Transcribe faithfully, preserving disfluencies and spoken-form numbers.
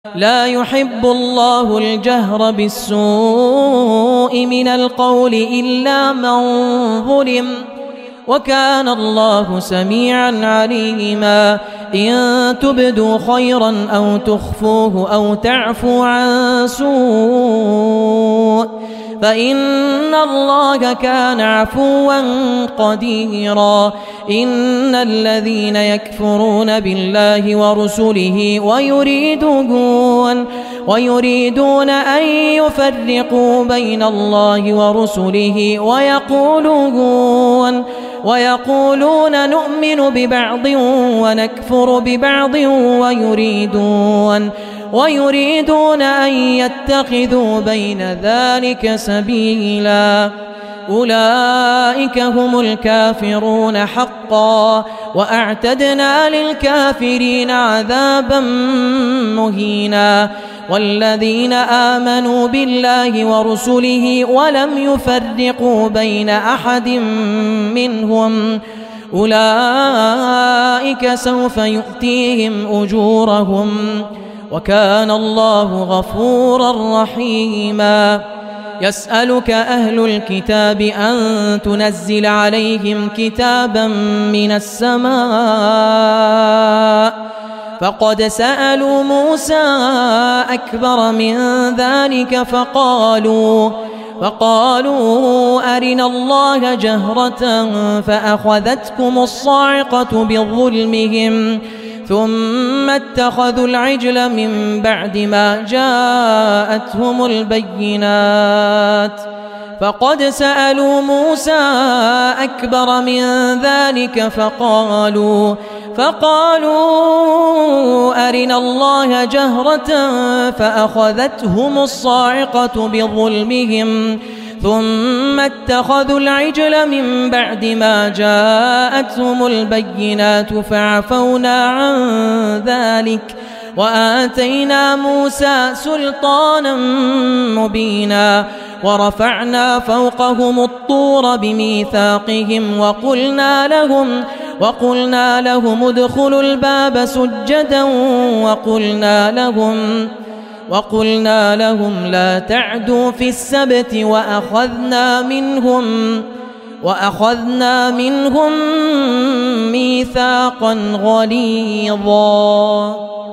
لا يحب الله الجهر بالسوء من القول إلا من ظلم وكان الله سميعا عليما. إن تبدوا خيرا أو تخفوه أو تعفو عن سوء فإن الله كان عفوا قديرا. إن الذين يكفرون بالله ورسله ويريدون, ويريدون أن يفرقوا بين الله ورسله ويقولون, ويقولون نؤمن ببعض ونكفر ببعض ويريدون, ويريدون أن يتخذوا بين ذلك سبيلا. أولئك هم الكافرون حقا وأعتدنا للكافرين عذابا مهينا. والذين آمنوا بالله ورسله ولم يفرقوا بين أحد منهم أولئك سوف يؤتيهم أجورهم وكان الله غفورا رحيما. يسألك أهل الكتاب أن تنزل عليهم كتابا من السماء فقد سألوا موسى أكبر من ذلك فقالوا فقالوا أرنا الله جهرة فأخذتكم الصاعقة بظلمهم ثم اتخذوا العجل من بعد ما جاءتهم البينات فقد سألوا موسى أكبر من ذلك فقالوا فقالوا أرنا الله جهرة فأخذتهم الصاعقة بظلمهم ثم اتخذوا العجل من بعد ما جاءتهم البينات فعفونا عن ذلك وآتينا موسى سلطانا مبينا. ورفعنا فوقهم الطور بميثاقهم وقلنا لهم وقلنا لهم ادخلوا الباب سجدا وقلنا لهم وقلنا لهم لا تعدوا في السبت وأخذنا منهم وأخذنا منهم ميثاقا غليظا.